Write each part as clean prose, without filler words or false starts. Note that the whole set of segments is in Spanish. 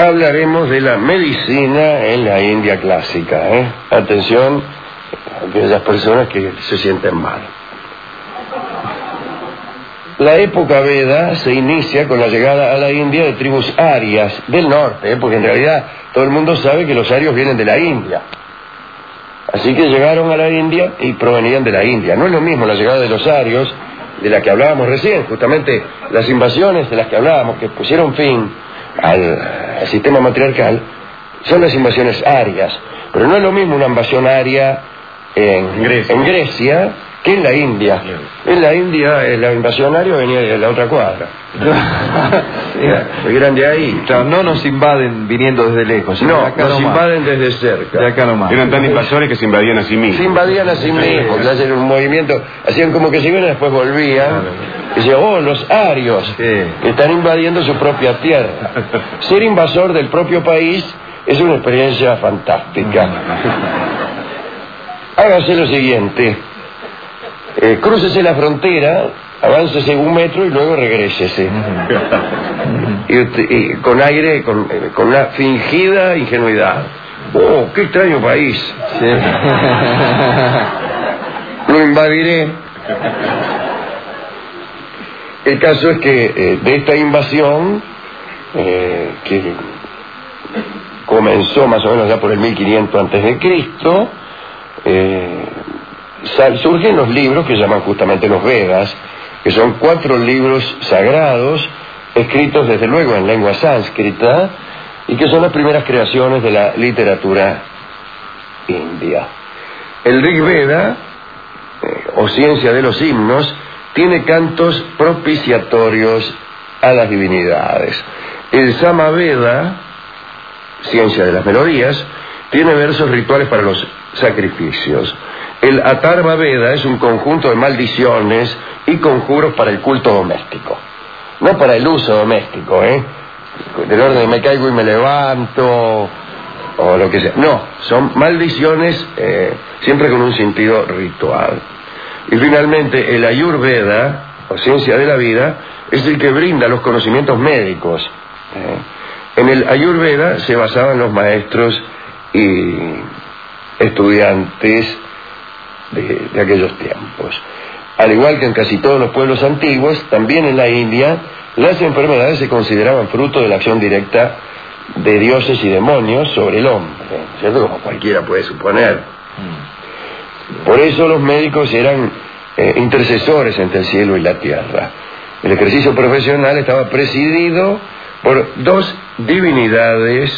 hablaremos de la medicina en la India clásica. Atención a aquellas personas que se sienten mal. La época Veda se inicia con la llegada a la India de tribus arias del norte, porque en realidad todo el mundo sabe que los arios vienen de la India. Así que llegaron a la India y provenían de la India. No es lo mismo la llegada de los arios, de la que hablábamos recién, justamente las invasiones de las que hablábamos, que pusieron fin al sistema matriarcal, son las invasiones arias. Pero no es lo mismo una invasión aria en Grecia que en la India. En la India la invasión aria venía de la otra cuadra. Eran de ahí. Claro, no nos invaden viniendo desde lejos. No, nos invaden desde cerca. De acá nomás. Eran tan invasores que se invadían a sí mismos. Se invadían a sí mismos, hacían un movimiento, hacían como que se iban y después volvían. Y decían, oh, los arios, que están invadiendo su propia tierra. Ser invasor del propio país es una experiencia fantástica. Hágase lo siguiente. Crúcese la frontera, aváncese 1 metro y luego regrésese. Y con aire, con una fingida ingenuidad. Oh, qué extraño país. Sí. Lo invadiré. El caso es que de esta invasión, que comenzó más o menos ya por el 1500 antes de Cristo, surgen los libros que llaman justamente los Vedas, que son 4 libros sagrados, escritos desde luego en lengua sánscrita, y que son las primeras creaciones de la literatura india. El Rig Veda, o ciencia de los himnos, tiene cantos propiciatorios a las divinidades. El Sama Veda, ciencia de las melodías, tiene versos rituales para los sacrificios. El Atharva Veda es un conjunto de maldiciones y conjuros para el culto doméstico, no para el uso doméstico, del orden de me caigo y me levanto o lo que sea. No, son maldiciones siempre con un sentido ritual. Y finalmente el Ayurveda, o ciencia de la vida, es el que brinda los conocimientos médicos. En el Ayurveda se basaban los maestros y estudiantes de aquellos tiempos. Al igual que en casi todos los pueblos antiguos, también en la India las enfermedades se consideraban fruto de la acción directa de dioses y demonios sobre el hombre, ¿cierto? Como cualquiera puede suponer. Por eso los médicos eran intercesores entre el cielo y la tierra. El ejercicio profesional estaba presidido por 2 divinidades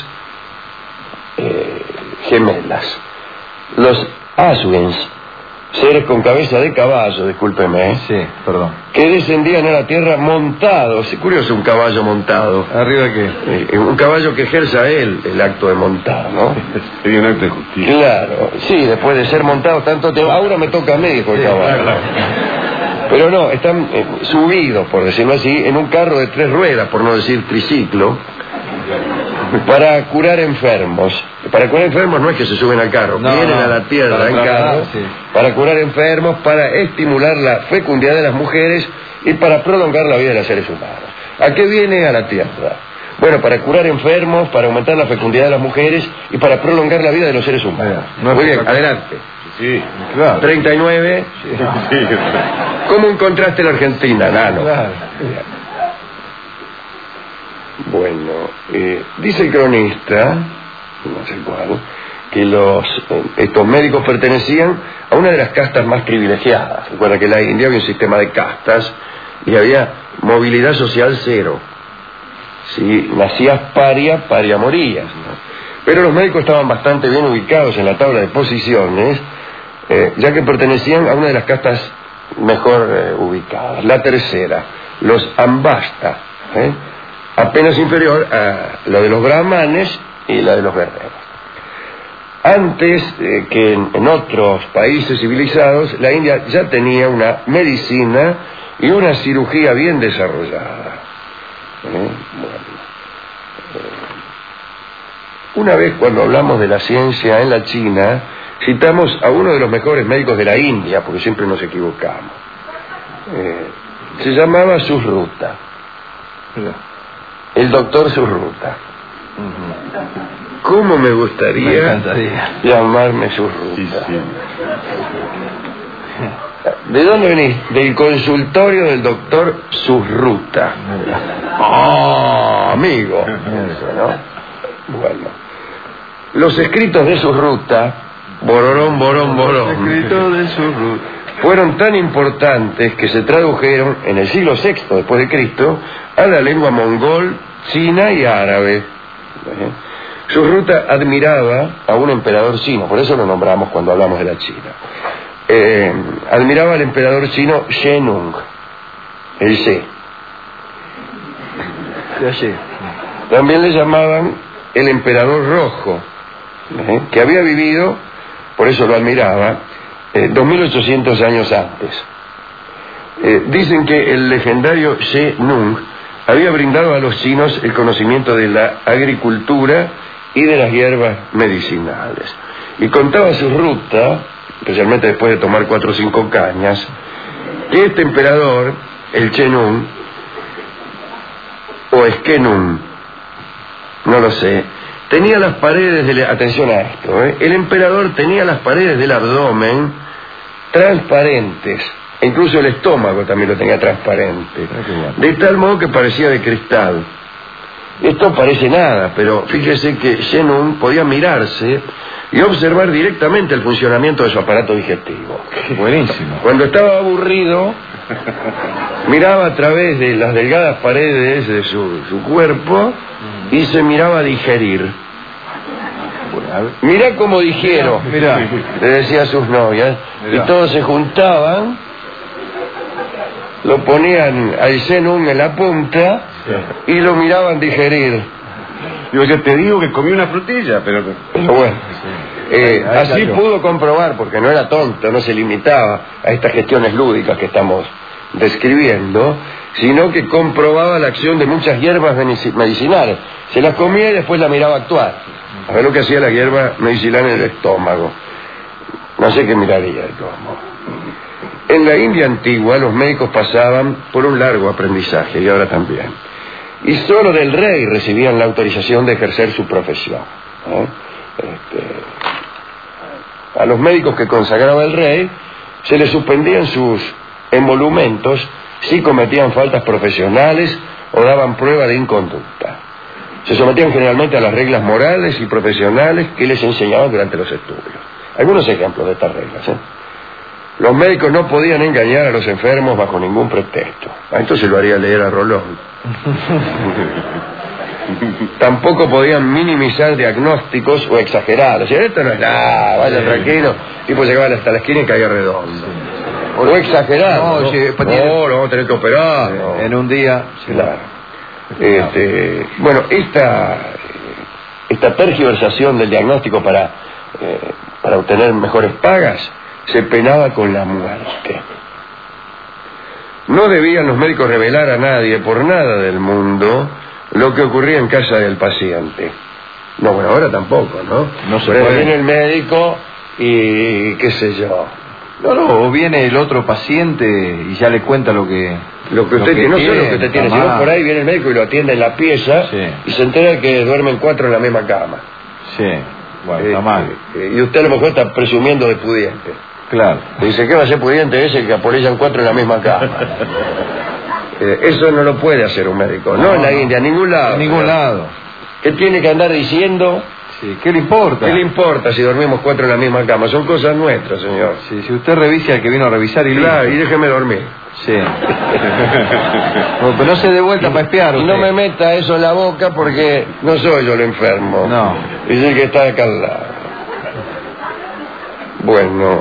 gemelas, los Aswins, seres con cabeza de caballo, discúlpeme, sí, perdón, que descendían a la tierra montados. Es curioso un caballo montado. ¿Arriba qué? Un caballo que ejerza él el acto de montar, ¿no? Sería un acto de justicia. Claro, sí, después de ser montado tanto tiempo. Ahora me toca a mí, dijo el caballo. Claro. Pero no, están subidos, por decirlo así, en un carro de 3 ruedas, por no decir triciclo, para curar enfermos. Para curar enfermos no es que se suben al carro, vienen a la tierra en carro, para curar enfermos, para estimular la fecundidad de las mujeres y para prolongar la vida de los seres humanos. ¿A qué viene a la tierra? Bueno, para curar enfermos, para aumentar la fecundidad de las mujeres y para prolongar la vida de los seres humanos. Muy bien, adelante. Sí, claro. 39. Sí. ¿Cómo encontraste la Argentina, nano? Claro. Bueno, dice el cronista, no sé cuál, que estos médicos pertenecían a una de las castas más privilegiadas. Recuerda que en la India había un sistema de castas y había movilidad social 0. Si nacías paria morías, ¿no? Pero los médicos estaban bastante bien ubicados en la tabla de posiciones, ya que pertenecían a una de las castas mejor ubicadas, la tercera, los Ambasta, apenas inferior a la de los brahmanes y la de los guerreros. Antes que en otros países civilizados, la India ya tenía una medicina y una cirugía bien desarrollada. Una vez cuando hablamos de la ciencia en la China, citamos a uno de los mejores médicos de la India, porque siempre nos equivocamos. Se llamaba Susruta, el doctor Susruta. ¿Cómo me gustaría llamarme Surruta? Sí, sí. ¿De dónde venís? Del consultorio del doctor Surruta. Amigo. Eso, ¿no? Bueno. Los escritos de Surruta, bororón, borón, borón, Los escritos de Surruta fueron tan importantes que se tradujeron en el siglo VI después de Cristo a la lengua mongol, china y árabe. Surruta admiraba a un emperador chino, por eso lo nombramos cuando hablamos de la China. Admiraba al emperador chino Shenung, el She. También le llamaban el emperador rojo, que había vivido, por eso lo admiraba, 2800 años antes. Dicen que el legendario Shenung había brindado a los chinos el conocimiento de la agricultura y de las hierbas medicinales. Y contaba Surruta, especialmente después de tomar 4 o 5 cañas, que este emperador, el Chenung, o Eskenung, no lo sé, tenía las paredes del... Atención a esto, el emperador tenía las paredes del abdomen transparentes, e incluso el estómago también lo tenía transparente, de tal modo que parecía de cristal. Esto parece nada, pero fíjese que Shenung podía mirarse y observar directamente el funcionamiento de su aparato digestivo. Buenísimo. Cuando estaba aburrido, miraba a través de las delgadas paredes de su cuerpo y se miraba a digerir. Mirá cómo digiero, Mirá. le decía a sus novias. Mirá. Y todos se juntaban, lo ponían al Shenung en la punta y lo miraban digerir. Digo, yo te digo que comí una frutilla, pero Bueno, así pudo comprobar, porque no era tonto, no se limitaba a estas gestiones lúdicas que estamos describiendo, sino que comprobaba la acción de muchas hierbas medicinales. Se las comía y después la miraba actuar, a ver lo que hacía la hierba medicinal en el estómago. No sé qué miraría de todos modos. En la India antigua los médicos pasaban por un largo aprendizaje, y ahora también, y solo del rey recibían la autorización de ejercer su profesión. A los médicos que consagraba el rey se les suspendían sus emolumentos si cometían faltas profesionales o daban prueba de inconducta. Se sometían generalmente a las reglas morales y profesionales que les enseñaban durante los estudios. Algunos ejemplos de estas reglas. Los médicos no podían engañar a los enfermos bajo ningún pretexto. Esto se lo haría leer a Rolón. Tampoco podían minimizar diagnósticos o exagerar. O sea, esto no es nada, vaya tranquilo. El tipo llegaba hasta la esquina y caía redondo. O exagerar. No, lo vamos a tener que operar. En un día. Claro. Bueno, esta tergiversación del diagnóstico para obtener mejores pagas se penaba con la muerte. No debían los médicos revelar a nadie por nada del mundo lo que ocurría en casa del paciente. No, bueno, ahora tampoco, ¿no? No se Pero puede. viene el médico y qué sé yo. O viene el otro paciente y ya le cuenta lo que usted tiene, no solo lo que usted tiene, sino por ahí viene el médico y lo atiende en la pieza, y se entera que duermen 4 en la misma cama. Sí, bueno, está mal. Y usted a lo mejor está presumiendo de pudiente. Claro. Dice, ¿qué va a ser pudiente ese que apolillan 4 en la misma cama? Eso no lo puede hacer un médico, no en la India, en ningún lado. En ningún lado. ¿Qué tiene que andar diciendo? Sí, ¿qué le importa? ¿Qué le importa si dormimos 4 en la misma cama? Son cosas nuestras, señor. Sí, si usted revise al que vino a revisar y claro, listo. y déjeme dormir. Sí. Pero no se dé vuelta para espiar. Y no me meta eso en la boca porque no soy yo el enfermo. No. Es el que está acá al lado. Bueno,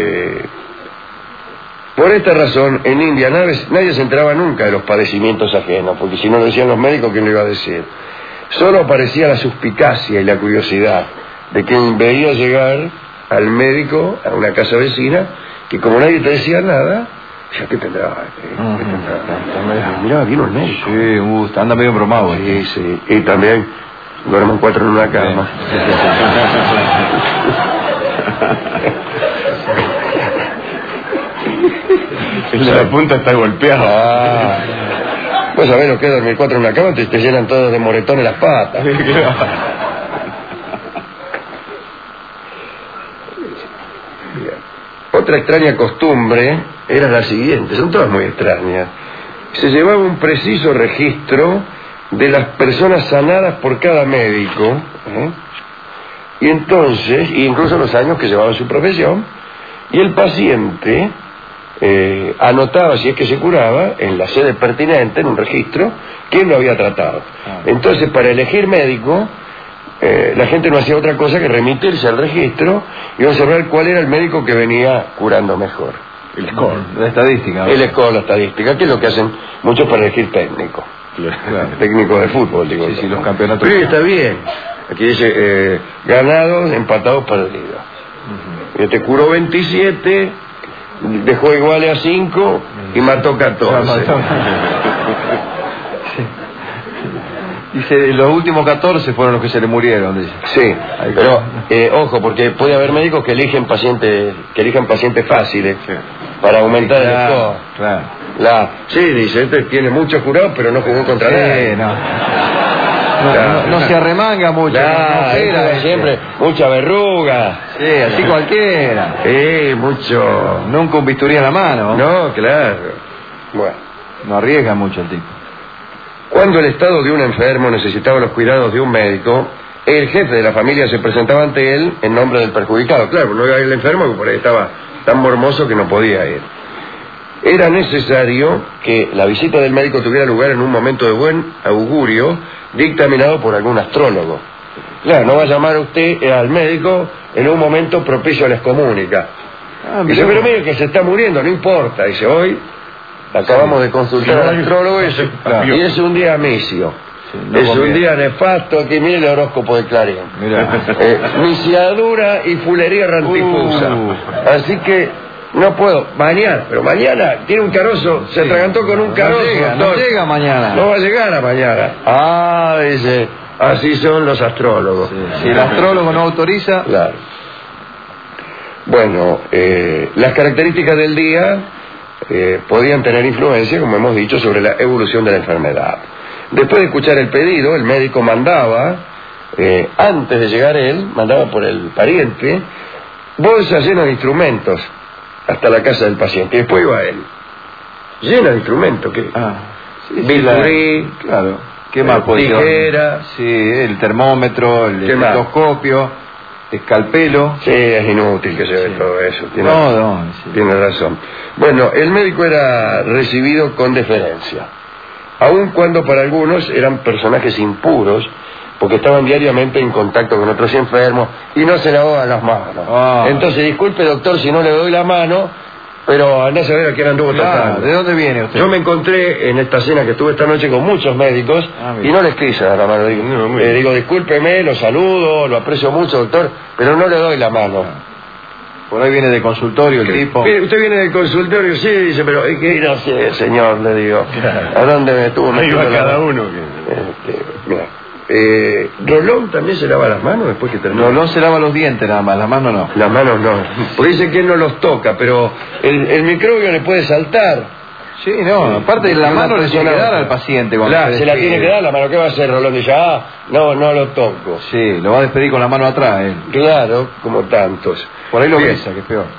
por esta razón, en India nadie se enteraba nunca de los padecimientos ajenos, porque si no lo decían los médicos, ¿quién lo iba a decir? Solo aparecía la suspicacia y la curiosidad de quien veía llegar al médico a una casa vecina, que como nadie te decía nada, decía, ¿qué tendrá? Mirá, vino el médico. Sí, anda medio bromado. Sí, sí, y también duermen 4 en una cama. en la punta está golpeado. Pues a ver lo que es dormir 4 en una cama, te llenan todos de moretones las patas. Otra extraña costumbre era la siguiente, son todas muy extrañas. Se llevaba un preciso registro de las personas sanadas por cada médico, y entonces, incluso los años que llevaba en su profesión, y el paciente anotaba, si es que se curaba, en la sede pertinente, en un registro, quién lo había tratado. Entonces, para elegir médico, la gente no hacía otra cosa que remitirse al registro y observar cuál era el médico que venía curando mejor. El score, la estadística. El score, la estadística, que es lo que hacen muchos para elegir técnico. Claro. Técnico de fútbol, digo. Sí, los campeonatos. Pero está bien. Aquí dice ganados, empatados, perdidos. Y te curó 27, dejó iguales a 5 y mató 14. Dice, los últimos 14 fueron los que se le murieron, dice. Sí, pero ojo, porque puede haber médicos que eligen pacientes fáciles, sí, para aumentar el score. Claro. Sí, dice, este tiene mucho curado, pero no jugó contra nadie. No se arremanga mucho. Siempre mucha verruga. Sí, así cualquiera. Mucho. Nunca un bisturí en la mano. No, claro. Bueno. No arriesga mucho el tipo. Cuando el estado de un enfermo necesitaba los cuidados de un médico, el jefe de la familia se presentaba ante él en nombre del perjudicado. Claro, no iba a ir el enfermo, porque por ahí estaba tan mormoso que no podía ir. Era necesario que la visita del médico tuviera lugar en un momento de buen augurio, dictaminado por algún astrólogo. Claro, no va a llamar usted al médico en un momento propicio a la excomunica. Dice, pero mire que se está muriendo, no importa. Dice, hoy acabamos de consultar al astrólogo y es un día misio. Es un día nefasto. Aquí mire el horóscopo de Clarín. Misiadura y fulería rantifusa. Así que no puedo. Mañana tiene un carozo, se atragantó con un carozo. No llega mañana. No va a llegar a mañana. Dice, así son los astrólogos. Si el astrólogo no autoriza. Claro. Bueno, las características del día podían tener influencia, como hemos dicho, sobre la evolución de la enfermedad. Después de escuchar el pedido, el médico mandaba, antes de llegar él, mandaba por el pariente, bolsas llenas de instrumentos hasta la casa del paciente. Y después iba él, llena de instrumentos. Bisturí, claro. ¿Qué más? Tijera. Sí, el termómetro, el estetoscopio, escalpelo. Sí, es inútil que se ve todo eso. Tiene razón. Bueno, el médico era recibido con deferencia, aun cuando para algunos eran personajes impuros, porque estaban diariamente en contacto con otros enfermos y no se lavaban las manos. Entonces, disculpe, doctor, si no le doy la mano, pero andá a saber a quién anduvo tocando. ¿De dónde viene usted? Yo me encontré en esta cena que estuve esta noche con muchos médicos y no les quise dar la mano. Digo, discúlpeme, lo saludo, lo aprecio mucho, doctor, pero no le doy la mano. Por ahí viene de consultorio el tipo. Usted viene del consultorio, sí, dice, pero ¿qué no sé, señor? Le digo, ¿a dónde me estuvo metiendo iba cada uno? Mira. ¿Rolón también se lava las manos después que termina? Rolón se lava los dientes nada más, las manos no. Las manos no. Porque dice que él no los toca, pero el microbio le puede saltar. Sí, aparte la mano le tiene que dar al paciente. Se la tiene que dar la mano. ¿Qué va a hacer Rolón? Dice, no lo toco. Sí, lo va a despedir con la mano atrás él. Claro, como tantos. Por ahí lo besa, que es peor.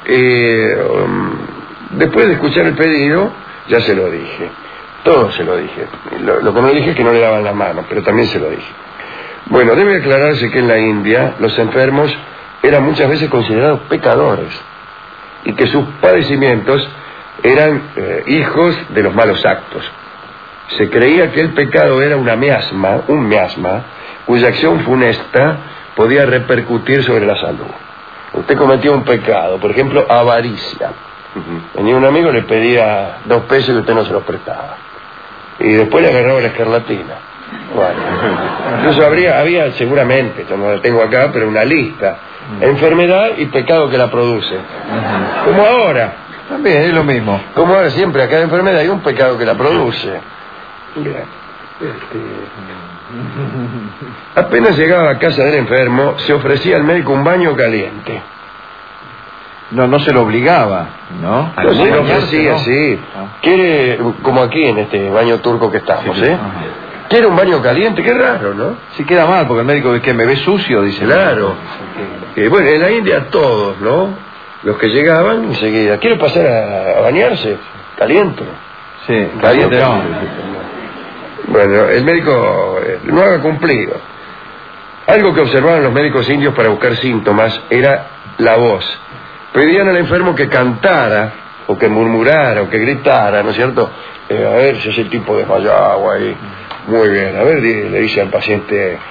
Después de escuchar el pedido, ya se lo dije. Todo se lo dije. Lo que no dije es que no le daban la mano, pero también se lo dije. Bueno, debe aclararse que en la India los enfermos eran muchas veces considerados pecadores y que sus padecimientos eran hijos de los malos actos. Se creía que el pecado era un miasma, cuya acción funesta podía repercutir sobre la salud. Usted cometió un pecado, por ejemplo, avaricia. Venía un amigo, le pedía 2 pesos y usted no se los prestaba. Y después le agarraba la escarlatina. Bueno, incluso había seguramente, yo no la tengo acá, pero una lista. Enfermedad y pecado que la produce. Como ahora. También es lo mismo. Como ahora siempre, a cada enfermedad hay un pecado que la produce. Apenas llegaba a casa del enfermo, se ofrecía al médico un baño caliente. No se lo obligaba, ¿no? No se lo ofrecía, sí. Quiere, como aquí en este baño turco que estamos, ¿eh? Quiere un baño caliente, qué raro, ¿no? Sí, queda mal, porque el médico ve que me ve sucio, dice. Claro. Bueno, en la India todos, ¿no? Los que llegaban enseguida. ¿Quiere pasar a bañarse? Caliente. Sí, Caliente. no. Bueno, el médico no había cumplido. Algo que observaban los médicos indios para buscar síntomas era la voz. Pedían al enfermo que cantara, o que murmurara, o que gritara, ¿no es cierto? A ver si ese tipo desmayaba ahí. Muy bien, a ver, le dice al paciente,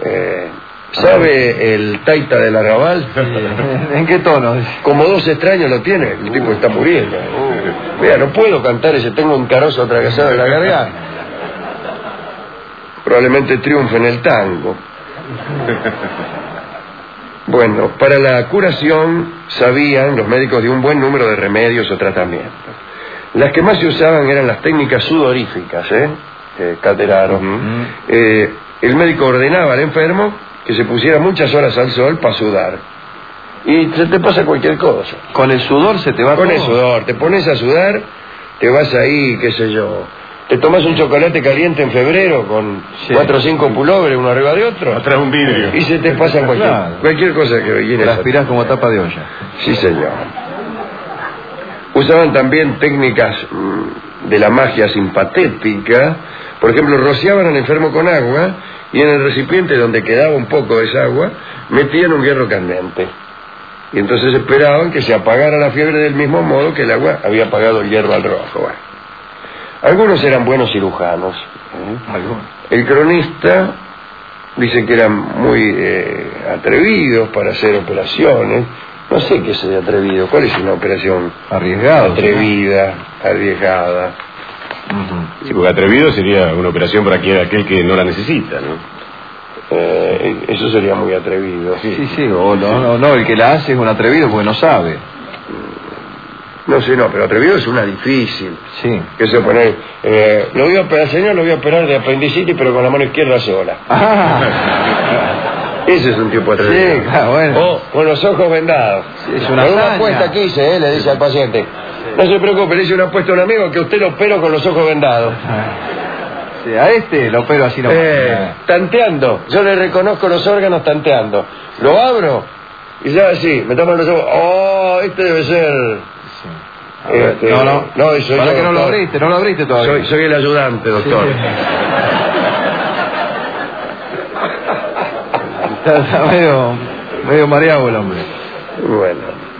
¿sabe el taita del arrabal? ¿En qué tono? Como 2 extraños lo tiene, el tipo está muriendo. Mira, no puedo cantar ese, tengo un carozo atravesado en la garganta. Probablemente triunfe en el tango. Bueno, para la curación sabían los médicos de un buen número de remedios o tratamientos. Las que más se usaban eran las técnicas sudoríficas, Cateraro. El médico ordenaba al enfermo que se pusiera muchas horas al sol para sudar. Y se te pasa cualquier cosa. Con el sudor se te va Con todo. el sudor, te pones a sudar, te vas ahí, qué sé yo. Te tomas un chocolate caliente en febrero con 4 o 5 pullovers uno arriba de otro. Atrás un vidrio. Y se te pasa cualquier cosa que viene. La aspirás como tapa de olla. Sí, señor. Usaban también técnicas de la magia simpatética. Por ejemplo, rociaban al enfermo con agua y en el recipiente donde quedaba un poco de esa agua metían un hierro candente. Y entonces esperaban que se apagara la fiebre del mismo modo que el agua había apagado el hierro al rojo. Bueno. Algunos eran buenos cirujanos. El cronista dice que eran muy atrevidos para hacer operaciones. No sé qué es de atrevido. ¿Cuál es una operación arriesgada? Atrevida, arriesgada. Sí, porque atrevido sería una operación para aquel que no la necesita, ¿no? Eso sería muy atrevido. Sí, o no, el que la hace es un atrevido porque no sabe. No sé, pero atrevido es una difícil. Sí. Que se pone, lo voy a operar, señor, lo voy a operar de apendicitis, pero con la mano izquierda sola. Ese es un tipo atrevido. Sí, claro, bueno. O con los ojos vendados. Sí, es una con hazaña. una apuesta que hice, le dice al paciente. No se preocupe, le hice una apuesta a un amigo que usted lo opero con los ojos vendados. Sí, a este lo opero así nomás. Tanteando. Yo le reconozco los órganos tanteando. Lo abro y ya así, me toman los ojos. Oh, este debe ser... No, eso para que no lo abriste todavía. Soy el ayudante, doctor. Sí. Está medio mareado el hombre. Bueno.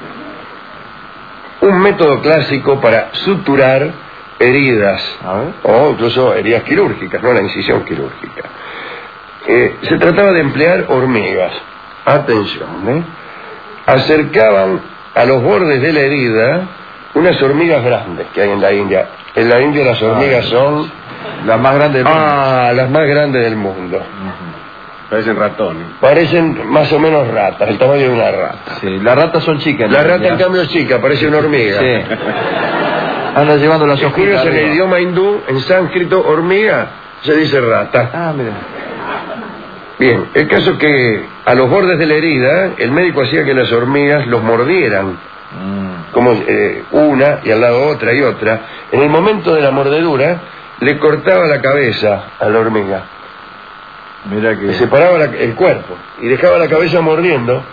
Un método clásico para suturar heridas, o incluso heridas quirúrgicas, no la incisión quirúrgica. Se trataba de emplear hormigas. Atención, acercaban a los bordes de la herida unas hormigas grandes que hay en la India. En la India las hormigas son... las más grandes del mundo. Las más grandes del mundo. Parecen ratones. Parecen más o menos ratas, el tamaño de una rata. Sí, las ratas son chicas. La rata en cambio es chica, parece una hormiga. Sí. Anda llevando las hojitas. En el idioma hindú, en sánscrito, hormiga se dice rata. Mira. Bien, el caso es que a los bordes de la herida, el médico hacía que las hormigas los mordieran. Como una y al lado otra y otra. En el momento de la mordedura, le cortaba la cabeza a la hormiga. Mira que... Le separaba el cuerpo y dejaba la cabeza mordiendo.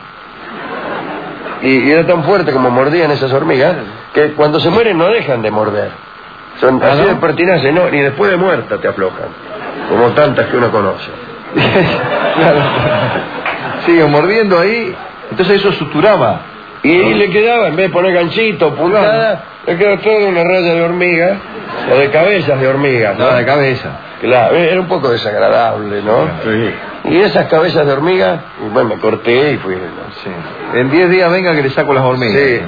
Y era tan fuerte como mordían esas hormigas que cuando se mueren no dejan de morder. Son así de pertinaces, no, ni después de muerta te aflojan, como tantas que uno conoce. Claro. Sigue mordiendo ahí, entonces eso suturaba. Y ahí le quedaba, en vez de poner ganchito, puntada, le quedó toda una raya de hormiga, o de cabezas de hormigas. No, de cabeza. Claro, era un poco desagradable, ¿no? Sí. Y esas cabezas de hormiga, bueno, me corté y fui. ¿no? Sí. En 10 días venga que le saco las hormigas. Sí.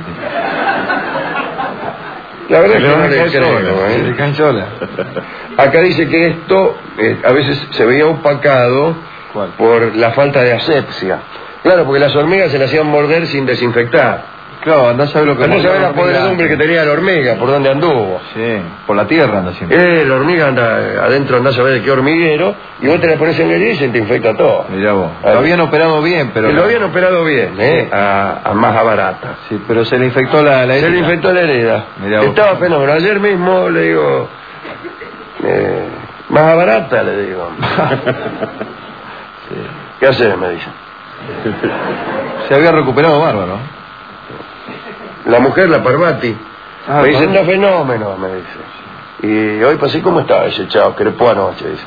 La verdad es que no le creo, Se caen solas. Acá dice que esto a veces se veía opacado por la falta de asepsia. Claro, porque las hormigas se las hacían morder sin desinfectar. Claro, andás a saber lo que... Andás a ver la podredumbre que tenía la hormiga, por donde anduvo. Sí, por la tierra anda siempre. La hormiga anda adentro, andás a ver de qué hormiguero, y vos te la pones en el día y se te infecta todo. Mirá vos. Lo habían operado bien, pero... Lo habían operado bien, Sí. a más barata. Sí, pero se le infectó la herida. Se le infectó la herida. Mirá vos. Estaba fenómeno. Ayer mismo le digo... más barata, le digo. Sí. ¿Qué haces? Me dice. Se había recuperado bárbaro. La mujer, la Parvati, me dice, Parvati. anda fenómeno, me dice. Y hoy pasé, ¿cómo estaba ese chavo? Crepó anoche, dice.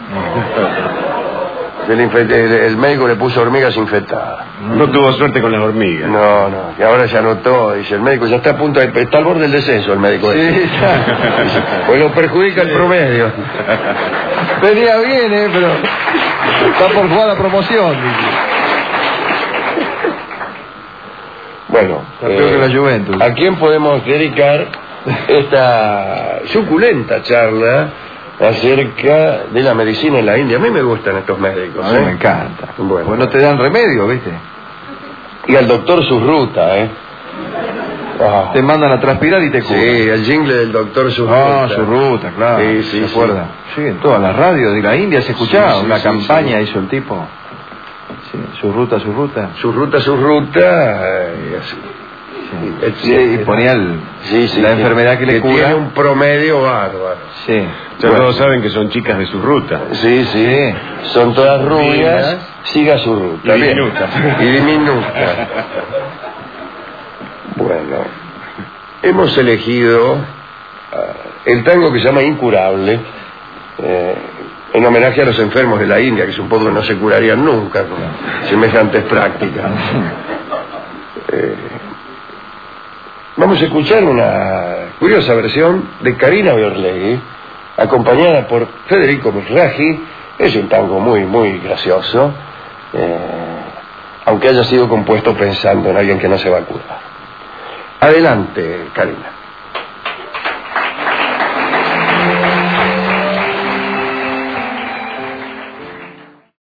El médico le puso hormigas infectadas. No tuvo suerte con las hormigas. No, y ahora ya notó, dice, el médico ya está a punto de... Está al borde del descenso el médico. Sí, Dice, pues lo perjudica el promedio. venía bien, pero está por jugar la promoción. Dice. Bueno, Está peor que la Juventus. ¿a quién podemos dedicar esta suculenta charla acerca de la medicina en la India? A mí me gustan estos médicos. A mí me encanta. Bueno. Pues no te dan remedio, ¿viste? Y al doctor Surruta, Ah. Te mandan a transpirar y te Sí, curan. el jingle del doctor Surruta. Ah, su ruta, claro. Sí, ¿Se acuerda? Sí, en todas las radios de la India se escuchaba. Sí, una sí, campaña hizo el tipo. Sí, su ruta. Surruta, y así. Sí, y ponía la enfermedad que le cura. Tiene un promedio bárbaro. Sí. Ya todos saben que son chicas de su ruta. Sí. Son todas rubias. Siga su ruta. Y diminutas. Y diminutas. Bueno, hemos elegido el tango que se llama Incurable, en homenaje a los enfermos de la India, que es un poco que no se curarían nunca con semejantes prácticas. Vamos a escuchar una curiosa versión de Karina Biorlegui, acompañada por Federico Mizrahi. Es un tango muy gracioso, aunque haya sido compuesto pensando en alguien que no se va a curar. Adelante, Karina.